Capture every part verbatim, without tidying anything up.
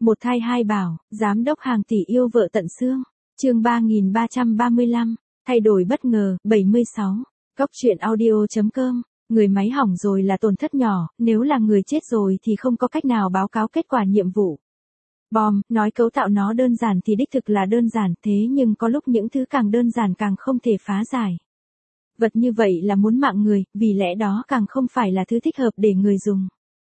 Một thai hai bảo, giám đốc hàng tỷ yêu vợ tận xương. Chương ba nghìn ba trăm ba mươi lăm, thay đổi bất ngờ, bảy mươi sáu. Góc truyện audio.com, người máy hỏng rồi là tổn thất nhỏ, nếu là người chết rồi thì không có cách nào báo cáo kết quả nhiệm vụ. Bom, nói cấu tạo nó đơn giản thì đích thực là đơn giản, thế nhưng có lúc những thứ càng đơn giản càng không thể phá giải. Vật như vậy là muốn mạng người, vì lẽ đó càng không phải là thứ thích hợp để người dùng.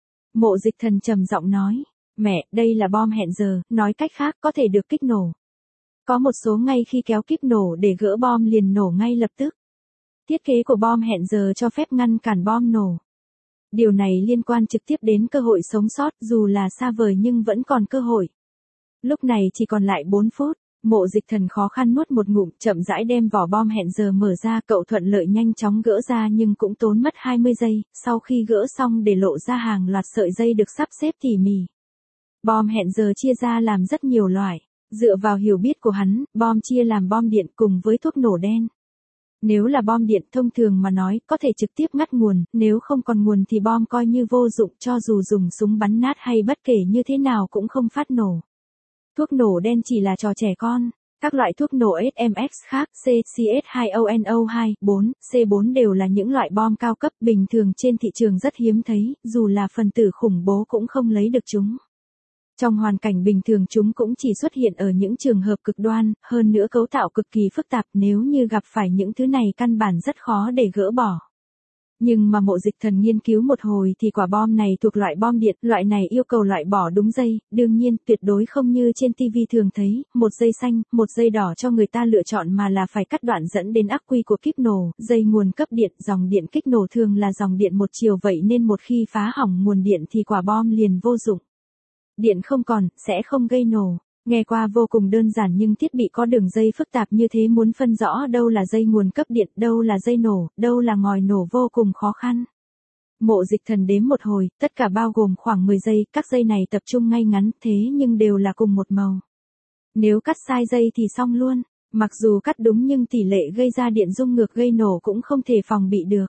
Mộ Dịch Thần trầm giọng nói, mẹ, đây là bom hẹn giờ, nói cách khác có thể được kích nổ. Có một số ngay khi kéo kíp nổ để gỡ bom liền nổ ngay lập tức. Thiết kế của bom hẹn giờ cho phép ngăn cản bom nổ. Điều này liên quan trực tiếp đến cơ hội sống sót, dù là xa vời nhưng vẫn còn cơ hội. Lúc này chỉ còn lại bốn phút, Mộ Dịch Thần khó khăn nuốt một ngụm, chậm rãi đem vỏ bom hẹn giờ mở ra, cậu thuận lợi nhanh chóng gỡ ra nhưng cũng tốn mất hai mươi giây, sau khi gỡ xong để lộ ra hàng loạt sợi dây được sắp xếp tỉ mỉ. Bom hẹn giờ chia ra làm rất nhiều loại, dựa vào hiểu biết của hắn, bom chia làm bom điện cùng với thuốc nổ đen. Nếu là bom điện thông thường mà nói, có thể trực tiếp ngắt nguồn, nếu không còn nguồn thì bom coi như vô dụng, cho dù dùng súng bắn nát hay bất kể như thế nào cũng không phát nổ. Thuốc nổ đen chỉ là trò trẻ con. Các loại thuốc nổ ét em ích khác, C C S hai O N O hai, bốn, C bốn đều là những loại bom cao cấp bình thường trên thị trường rất hiếm thấy, dù là phần tử khủng bố cũng không lấy được chúng. Trong hoàn cảnh bình thường chúng cũng chỉ xuất hiện ở những trường hợp cực đoan, hơn nữa cấu tạo cực kỳ phức tạp, nếu như gặp phải những thứ này căn bản rất khó để gỡ bỏ. Nhưng mà Mộ Dịch Thần nghiên cứu một hồi thì quả bom này thuộc loại bom điện, loại này yêu cầu loại bỏ đúng dây, đương nhiên tuyệt đối không như trên ti vi thường thấy, một dây xanh, một dây đỏ cho người ta lựa chọn mà là phải cắt đoạn dẫn đến ắc quy của kíp nổ, dây nguồn cấp điện, dòng điện kích nổ thường là dòng điện một chiều, vậy nên một khi phá hỏng nguồn điện thì quả bom liền vô dụng. Điện không còn, sẽ không gây nổ. Nghe qua vô cùng đơn giản nhưng thiết bị có đường dây phức tạp như thế muốn phân rõ đâu là dây nguồn cấp điện, đâu là dây nổ, đâu là ngòi nổ vô cùng khó khăn. Mộ Dịch Thần đếm một hồi, tất cả bao gồm khoảng mười dây, các dây này tập trung ngay ngắn thế nhưng đều là cùng một màu. Nếu cắt sai dây thì xong luôn, mặc dù cắt đúng nhưng tỷ lệ gây ra điện rung ngược gây nổ cũng không thể phòng bị được.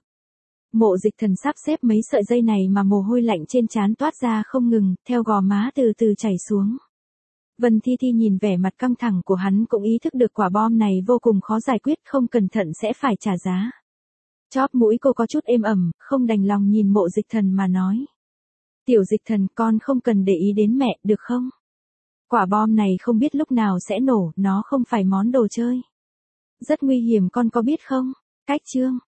Mộ Dịch Thần sắp xếp mấy sợi dây này mà mồ hôi lạnh trên trán toát ra không ngừng, theo gò má từ từ chảy xuống. Vân Thi Thi nhìn vẻ mặt căng thẳng của hắn cũng ý thức được quả bom này vô cùng khó giải quyết, không cẩn thận sẽ phải trả giá. Chóp mũi cô có chút êm ẩm, không đành lòng nhìn Mộ Dịch Thần mà nói. Tiểu Dịch Thần, con không cần để ý đến mẹ, được không? Quả bom này không biết lúc nào sẽ nổ, nó không phải món đồ chơi. Rất nguy hiểm con có biết không? Cách chương.